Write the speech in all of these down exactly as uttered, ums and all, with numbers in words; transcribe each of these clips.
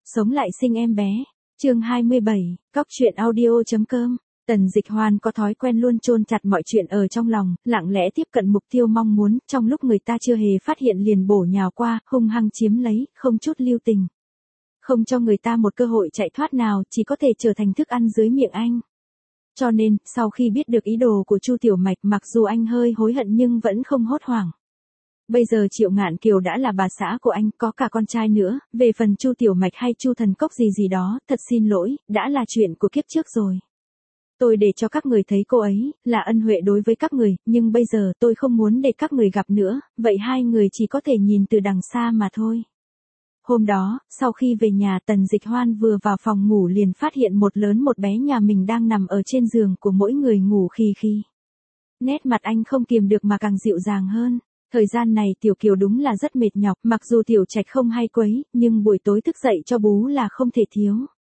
Sống lại sinh em bé. Chương hai mươi bảy, cóc truyện audio.com. Tần Dịch Hoan có thói quen luôn chôn chặt mọi chuyện ở trong lòng, lặng lẽ tiếp cận mục tiêu mong muốn, trong lúc người ta chưa hề phát hiện liền bổ nhào qua, hung hăng chiếm lấy, không chút lưu tình. Không cho người ta một cơ hội chạy thoát nào, chỉ có thể trở thành thức ăn dưới miệng anh. Cho nên, sau khi biết được ý đồ của Chu Tiểu Mạch, mặc dù anh hơi hối hận nhưng vẫn không hốt hoảng. Bây giờ Triệu Ngạn Kiều đã là bà xã của anh, có cả con trai nữa, về phần Chu Tiểu Mạch hay Chu Thần Cốc gì gì đó, thật xin lỗi, đã là chuyện của kiếp trước rồi. Tôi để cho các người thấy cô ấy, là ân huệ đối với các người, nhưng bây giờ tôi không muốn để các người gặp nữa, vậy hai người chỉ có thể nhìn từ đằng xa mà thôi. Hôm đó, sau khi về nhà, Tần Dịch Hoan vừa vào phòng ngủ liền phát hiện một lớn một bé nhà mình đang nằm ở trên giường của mỗi người ngủ khì khì. Nét mặt anh không kiềm được mà càng dịu dàng hơn. Thời gian này Tiểu Kiều đúng là rất mệt nhọc, mặc dù Tiểu Trạch không hay quấy, nhưng buổi tối thức dậy cho bú là không thể thiếu.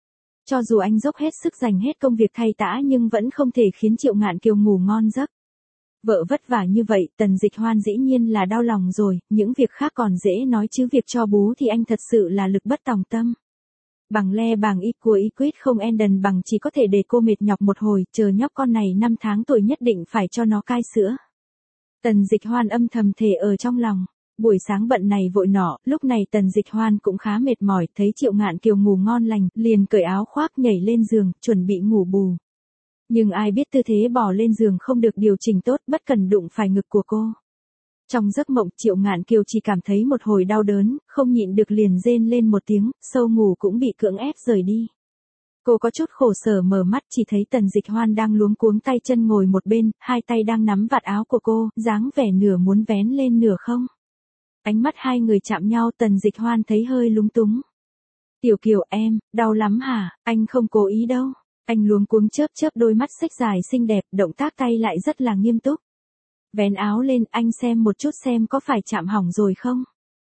Cho dù anh dốc hết sức dành hết công việc thay tã nhưng vẫn không thể khiến Triệu Ngạn Kiều ngủ ngon giấc. Vợ vất vả như vậy, Tần Dịch Hoan dĩ nhiên là đau lòng rồi, những việc khác còn dễ nói chứ việc cho bú thì anh thật sự là lực bất tòng tâm. Bằng le bằng y của y quyết không en đần bằng chỉ có thể để cô mệt nhọc một hồi, chờ nhóc con này năm tháng tuổi nhất định phải cho nó cai sữa. Tần Dịch Hoan âm thầm thề ở trong lòng. Buổi sáng bận này vội nọ, lúc này Tần Dịch Hoan cũng khá mệt mỏi, thấy Triệu Ngạn Kiều ngủ ngon lành, liền cởi áo khoác nhảy lên giường, chuẩn bị ngủ bù. Nhưng ai biết tư thế bò lên giường không được điều chỉnh tốt, bất cần đụng phải ngực của cô. Trong giấc mộng, Triệu Ngạn Kiều chỉ cảm thấy một hồi đau đớn, không nhịn được liền rên lên một tiếng, sâu ngủ cũng bị cưỡng ép rời đi. Cô có chút khổ sở mở mắt, chỉ thấy Tần Dịch Hoan đang luống cuống tay chân ngồi một bên, hai tay đang nắm vạt áo của cô, dáng vẻ nửa muốn vén lên nửa không. Ánh mắt hai người chạm nhau, Tần Dịch Hoan thấy hơi lúng túng. Tiểu Kiều em, đau lắm hả? Anh không cố ý đâu. Anh luống cuống chớp chớp đôi mắt xếch dài xinh đẹp, động tác tay lại rất là nghiêm túc. Vén áo lên, anh xem một chút xem có phải chạm hỏng rồi không?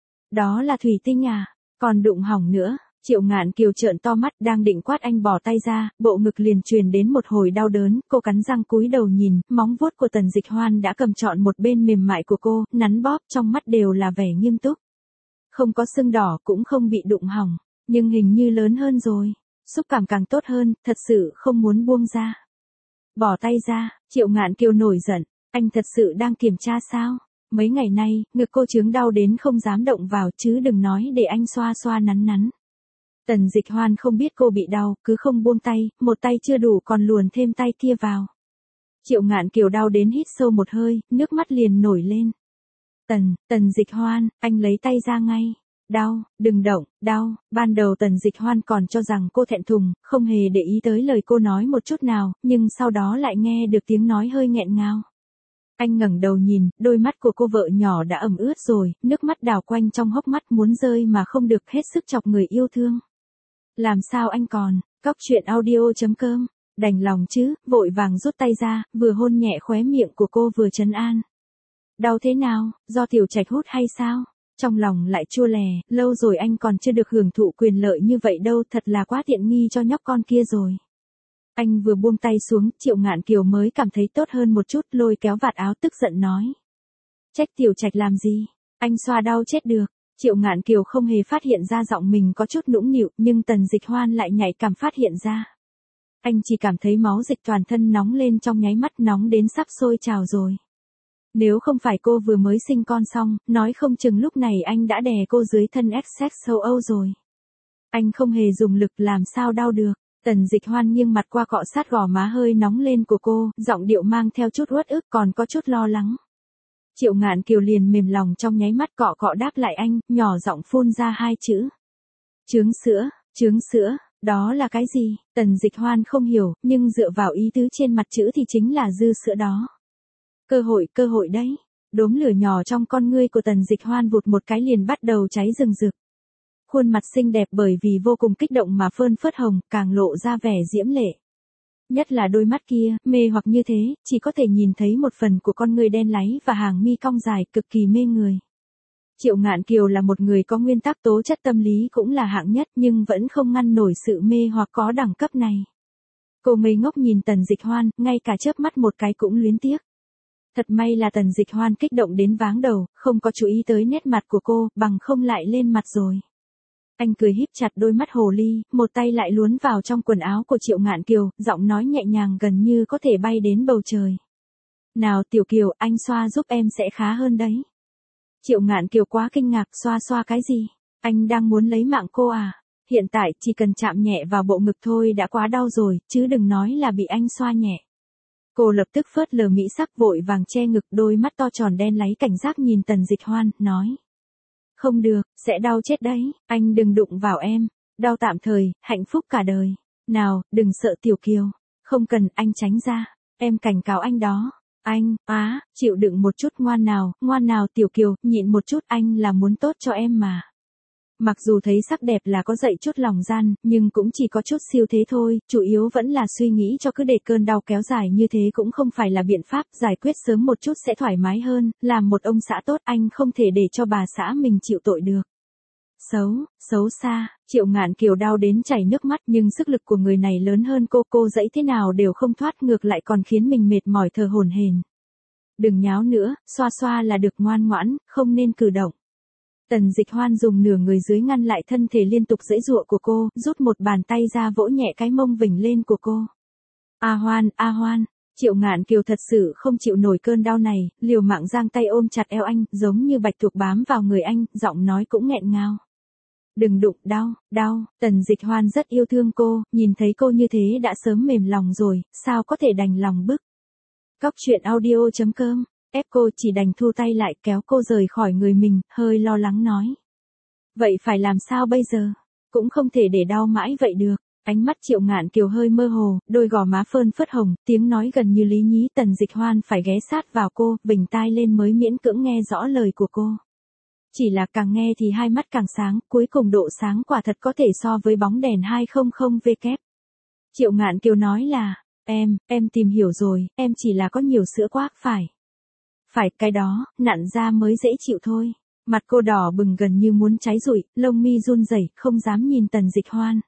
Đó là thủy tinh à? Còn đụng hỏng nữa. Triệu Ngạn Kiều trợn to mắt, đang định quát anh bỏ tay ra, bộ ngực liền truyền đến một hồi đau đớn, cô cắn răng cúi đầu nhìn, móng vuốt của Tần Dịch Hoan đã cầm trọn một bên mềm mại của cô, nắn bóp, trong mắt đều là vẻ nghiêm túc. Không có sưng đỏ cũng không bị đụng hỏng, nhưng hình như lớn hơn rồi, xúc cảm càng tốt hơn, thật sự không muốn buông ra. Bỏ tay ra, Triệu Ngạn Kiều nổi giận, anh thật sự đang kiểm tra sao? Mấy ngày nay, ngực cô chướng đau đến không dám động vào chứ đừng nói để anh xoa xoa nắn nắn. Tần Dịch Hoan không biết cô bị đau, cứ không buông tay, một tay chưa đủ còn luồn thêm tay kia vào. Triệu Ngạn Kiều đau đến hít sâu một hơi, nước mắt liền nổi lên. Tần, Tần Dịch Hoan, anh lấy tay ra ngay. Đau, đừng động, đau. Ban đầu Tần Dịch Hoan còn cho rằng cô thẹn thùng, không hề để ý tới lời cô nói một chút nào, nhưng sau đó lại nghe được tiếng nói hơi nghẹn ngào. Anh ngẩng đầu nhìn, đôi mắt của cô vợ nhỏ đã ẩm ướt rồi, nước mắt đào quanh trong hốc mắt muốn rơi mà không được, hết sức chọc người yêu thương. Làm sao anh còn, cóc truyện audio.com, đành lòng chứ, vội vàng rút tay ra, vừa hôn nhẹ khóe miệng của cô vừa trấn an. Đau thế nào, do Tiểu Trạch hút hay sao? Trong lòng lại chua lè, lâu rồi anh còn chưa được hưởng thụ quyền lợi như vậy đâu, thật là quá tiện nghi cho nhóc con kia rồi. Anh vừa buông tay xuống, Triệu Ngạn Kiều mới cảm thấy tốt hơn một chút, lôi kéo vạt áo tức giận nói. Trách Tiểu Trạch làm gì, anh xoa đau chết được. Triệu Ngạn Kiều không hề phát hiện ra giọng mình có chút nũng nịu, nhưng Tần Dịch Hoan lại nhạy cảm phát hiện ra. Anh chỉ cảm thấy máu dịch toàn thân nóng lên trong nháy mắt, nóng đến sắp sôi trào rồi. Nếu không phải cô vừa mới sinh con xong, nói không chừng lúc này anh đã đè cô dưới thân Essex châu Âu rồi. Anh không hề dùng lực, làm sao đau được. Tần Dịch Hoan nghiêng mặt qua cọ sát gò má hơi nóng lên của cô, giọng điệu mang theo chút uất ức còn có chút lo lắng. Triệu Ngạn Kiều liền mềm lòng trong nháy mắt, cọ cọ đáp lại anh, nhỏ giọng phun ra hai chữ. Trướng sữa, trướng sữa, đó là cái gì? Tần Dịch Hoan không hiểu, nhưng dựa vào ý tứ trên mặt chữ thì chính là dư sữa đó. Cơ hội, cơ hội đấy. Đốm lửa nhỏ trong con ngươi của Tần Dịch Hoan vụt một cái liền bắt đầu cháy rừng rực. Khuôn mặt xinh đẹp bởi vì vô cùng kích động mà phơn phớt hồng, càng lộ ra vẻ diễm lệ. Nhất là đôi mắt kia, mê hoặc như thế, chỉ có thể nhìn thấy một phần của con người đen láy và hàng mi cong dài, cực kỳ mê người. Triệu Ngạn Kiều là một người có nguyên tắc, tố chất tâm lý cũng là hạng nhất, nhưng vẫn không ngăn nổi sự mê hoặc có đẳng cấp này. Cô ngây ngốc nhìn Tần Dịch Hoan, ngay cả chớp mắt một cái cũng luyến tiếc. Thật may là Tần Dịch Hoan kích động đến váng đầu, không có chú ý tới nét mặt của cô, bằng không lại lên mặt rồi. Anh cười híp chặt đôi mắt hồ ly, một tay lại luồn vào trong quần áo của Triệu Ngạn Kiều, giọng nói nhẹ nhàng gần như có thể bay đến bầu trời. Nào Tiểu Kiều, anh xoa giúp em sẽ khá hơn đấy. Triệu Ngạn Kiều quá kinh ngạc, xoa xoa cái gì? Anh đang muốn lấy mạng cô à? Hiện tại chỉ cần chạm nhẹ vào bộ ngực thôi đã quá đau rồi, chứ đừng nói là bị anh xoa nhẹ. Cô lập tức phớt lờ mỹ sắc vội vàng che ngực, đôi mắt to tròn đen láy cảnh giác nhìn Tần Dịch Hoan, nói. Không được, sẽ đau chết đấy, anh đừng đụng vào em. Đau tạm thời, hạnh phúc cả đời. Nào, đừng sợ Tiểu Kiều. Không cần, anh tránh ra. Em cảnh cáo anh đó. Anh, á, chịu đựng một chút, ngoan nào, ngoan nào Tiểu Kiều, nhịn một chút, anh là muốn tốt cho em mà. Mặc dù thấy sắc đẹp là có dậy chút lòng gian, nhưng cũng chỉ có chút siêu thế thôi, chủ yếu vẫn là suy nghĩ cho cứ để cơn đau kéo dài như thế cũng không phải là biện pháp, giải quyết sớm một chút sẽ thoải mái hơn, làm một ông xã tốt anh không thể để cho bà xã mình chịu tội được. Xấu, xấu xa, Triệu Ngạn Kiều đau đến chảy nước mắt nhưng sức lực của người này lớn hơn cô, cô dẫy thế nào đều không thoát ngược lại còn khiến mình mệt mỏi thở hổn hển. Đừng nháo nữa, xoa xoa là được, ngoan ngoãn, không nên cử động. Tần Dịch Hoan dùng nửa người dưới ngăn lại thân thể liên tục giãy giụa của cô, rút một bàn tay ra vỗ nhẹ cái mông vểnh lên của cô. A Hoan, A Hoan, Triệu Ngạn Kiều thật sự không chịu nổi cơn đau này, liều mạng giang tay ôm chặt eo anh, giống như bạch tuộc bám vào người anh, giọng nói cũng nghẹn ngào. Đừng đụng, đau, đau, Tần Dịch Hoan rất yêu thương cô, nhìn thấy cô như thế đã sớm mềm lòng rồi, sao có thể đành lòng bức. Cóc truyện audio chấm com, ép cô chỉ đành thu tay lại kéo cô rời khỏi người mình, hơi lo lắng nói. Vậy phải làm sao bây giờ? Cũng không thể để đau mãi vậy được. Ánh mắt Triệu Ngạn Kiều hơi mơ hồ, đôi gò má phơn phớt hồng, tiếng nói gần như lý nhí. Tần Dịch Hoan phải ghé sát vào cô, vểnh tai lên mới miễn cưỡng nghe rõ lời của cô. Chỉ là càng nghe thì hai mắt càng sáng, cuối cùng độ sáng quả thật có thể so với bóng đèn hai trăm W. Triệu Ngạn Kiều nói là, em, em tìm hiểu rồi, em chỉ là có nhiều sữa quá, phải. Phải, cái đó, nặn ra mới dễ chịu thôi. Mặt cô đỏ bừng gần như muốn cháy rụi, lông mi run rẩy, không dám nhìn Tần Dịch Hoan.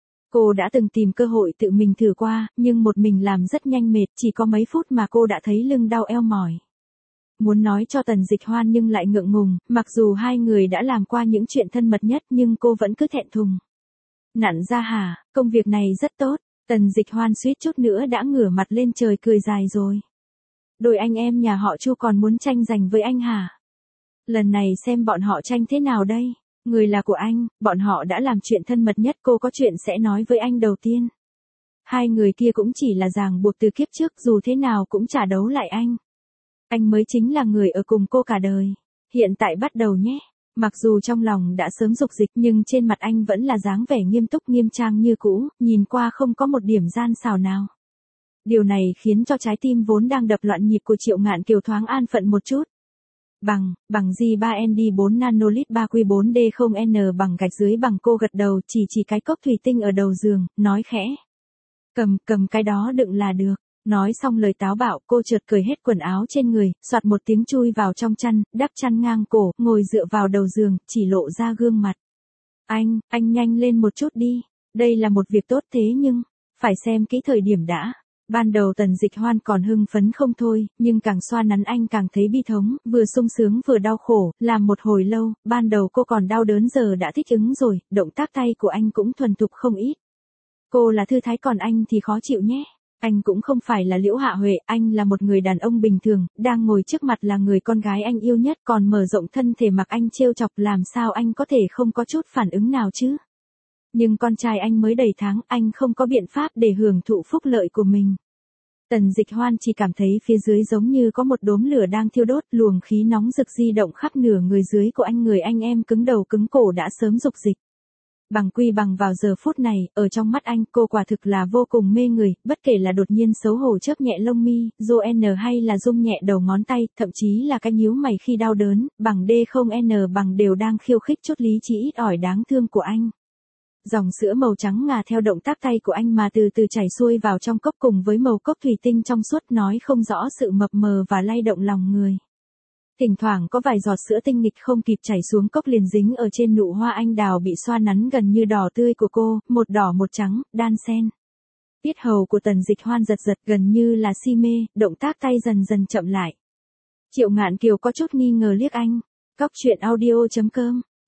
Cô đã từng tìm cơ hội tự mình thử qua, nhưng một mình làm rất nhanh mệt, chỉ có mấy phút mà cô đã thấy lưng đau eo mỏi. Muốn nói cho Tần Dịch Hoan nhưng lại ngượng ngùng, mặc dù hai người đã làm qua những chuyện thân mật nhất nhưng cô vẫn cứ thẹn thùng. Nặn ra hả, công việc này rất tốt, Tần Dịch Hoan suýt chút nữa đã ngửa mặt lên trời cười dài rồi. Đôi anh em nhà họ Chu còn muốn tranh giành với anh hả? Lần này xem bọn họ tranh thế nào đây? Người là của anh, bọn họ đã làm chuyện thân mật nhất, cô có chuyện sẽ nói với anh đầu tiên. Hai người kia cũng chỉ là ràng buộc từ kiếp trước, dù thế nào cũng trả đấu lại anh. Anh mới chính là người ở cùng cô cả đời. Hiện tại bắt đầu nhé. Mặc dù trong lòng đã sớm dục dịch nhưng trên mặt anh vẫn là dáng vẻ nghiêm túc nghiêm trang như cũ, nhìn qua không có một điểm gian xào nào. Điều này khiến cho trái tim vốn đang đập loạn nhịp của Triệu Ngạn Kiều thoáng an phận một chút. Bằng, bằng G ba N D bốn nanolit ba Q bốn D không N bằng gạch dưới bằng cô gật đầu chỉ chỉ cái cốc thủy tinh ở đầu giường, nói khẽ. Cầm, cầm cái đó đựng là được. Nói xong lời táo bạo cô chợt cởi hết quần áo trên người, soạt một tiếng chui vào trong chăn, đắp chăn ngang cổ, ngồi dựa vào đầu giường, chỉ lộ ra gương mặt. Anh, anh nhanh lên một chút đi. Đây là một việc tốt thế nhưng, phải xem kỹ thời điểm đã. Ban đầu Tần Dịch Hoan còn hưng phấn không thôi, nhưng càng xoa nắn anh càng thấy bi thống, vừa sung sướng vừa đau khổ, làm một hồi lâu, ban đầu cô còn đau đớn giờ đã thích ứng rồi, động tác tay của anh cũng thuần thục không ít. Cô là thư thái còn anh thì khó chịu nhé. Anh cũng không phải là Liễu Hạ Huệ, anh là một người đàn ông bình thường, đang ngồi trước mặt là người con gái anh yêu nhất, còn mở rộng thân thể mặc anh trêu chọc, làm sao anh có thể không có chút phản ứng nào chứ? Nhưng con trai anh mới đầy tháng, anh không có biện pháp để hưởng thụ phúc lợi của mình. Tần Dịch Hoan chỉ cảm thấy phía dưới giống như có một đốm lửa đang thiêu đốt, luồng khí nóng rực di động khắp nửa người dưới của anh, người anh em cứng đầu cứng cổ đã sớm dục dịch. Bằng quy bằng vào giờ phút này, ở trong mắt anh, cô quả thực là vô cùng mê người, bất kể là đột nhiên xấu hổ chớp nhẹ lông mi, rô N hay là rung nhẹ đầu ngón tay, thậm chí là cái nhíu mày khi đau đớn, bằng D không N bằng đều đang khiêu khích chút lý trí ít ỏi đáng thương của anh. Dòng sữa màu trắng ngà theo động tác tay của anh mà từ từ chảy xuôi vào trong cốc cùng với màu cốc thủy tinh trong suốt, nói không rõ sự mập mờ và lay động lòng người. Thỉnh thoảng có vài giọt sữa tinh nghịch không kịp chảy xuống cốc liền dính ở trên nụ hoa anh đào bị xoa nắn gần như đỏ tươi của cô, một đỏ một trắng, đan xen. Tiết hầu của Tần Dịch Hoan giật giật gần như là si mê, động tác tay dần dần chậm lại. Triệu Ngạn Kiều có chút nghi ngờ liếc anh. Cóc truyện audio chấm com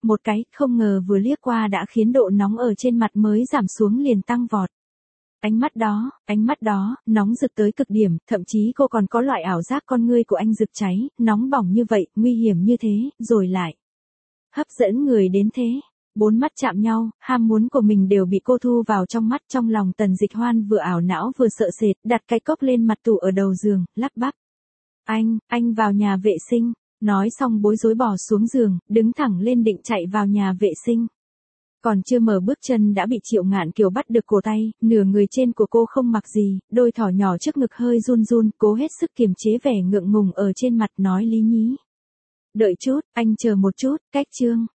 một cái, không ngờ vừa liếc qua đã khiến độ nóng ở trên mặt mới giảm xuống liền tăng vọt. Ánh mắt đó, ánh mắt đó, nóng rực tới cực điểm, thậm chí cô còn có loại ảo giác con ngươi của anh rực cháy, nóng bỏng như vậy, nguy hiểm như thế, rồi lại hấp dẫn người đến thế. Bốn mắt chạm nhau, ham muốn của mình đều bị cô thu vào trong mắt. Trong lòng Tần Dịch Hoan vừa ảo não vừa sợ sệt, đặt cái cốc lên mặt tủ ở đầu giường, lắp bắp. Anh, anh vào nhà vệ sinh. Nói xong bối rối bỏ xuống giường, đứng thẳng lên định chạy vào nhà vệ sinh. Còn chưa mở bước chân đã bị Triệu Ngạn Kiều bắt được cổ tay, nửa người trên của cô không mặc gì, đôi thỏ nhỏ trước ngực hơi run run, cố hết sức kiềm chế vẻ ngượng ngùng ở trên mặt, nói lý nhí. Đợi chút, anh chờ một chút, cách Trương